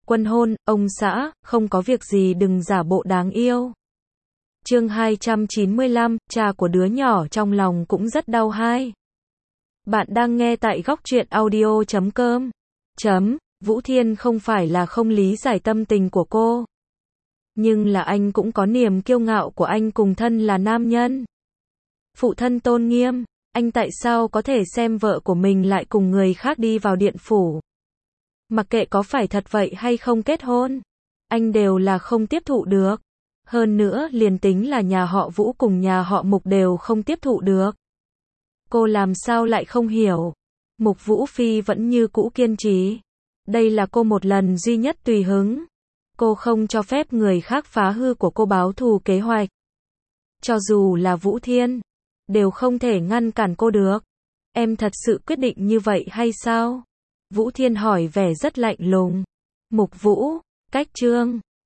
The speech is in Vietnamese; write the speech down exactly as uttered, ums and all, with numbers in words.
Quân hôn, ông xã, không có việc gì đừng giả bộ đáng yêu. Chương hai trăm chín mươi lăm, cha của đứa nhỏ trong lòng cũng rất đau hai. Bạn đang nghe tại góc truyện audio chấm com. Chấm, Vũ Thiên không phải là không lý giải tâm tình của cô. Nhưng là anh cũng có niềm kiêu ngạo của anh cùng thân là nam nhân. Phụ thân tôn nghiêm, anh tại sao có thể xem vợ của mình lại cùng người khác đi vào điện phủ. Mặc kệ có phải thật vậy hay không kết hôn, anh đều là không tiếp thụ được. Hơn nữa liền tính là nhà họ Vũ cùng nhà họ Mục đều không tiếp thụ được. Cô làm sao lại không hiểu. Mục Vũ Phi vẫn như cũ kiên trì. Đây là cô một lần duy nhất tùy hứng. Cô không cho phép người khác phá hư của cô báo thù kế hoạch. Cho dù là Vũ Thiên, đều không thể ngăn cản cô được. Em thật sự quyết định như vậy hay sao? Vũ Thiên hỏi vẻ rất lạnh lùng. Mục Vũ, cách chương.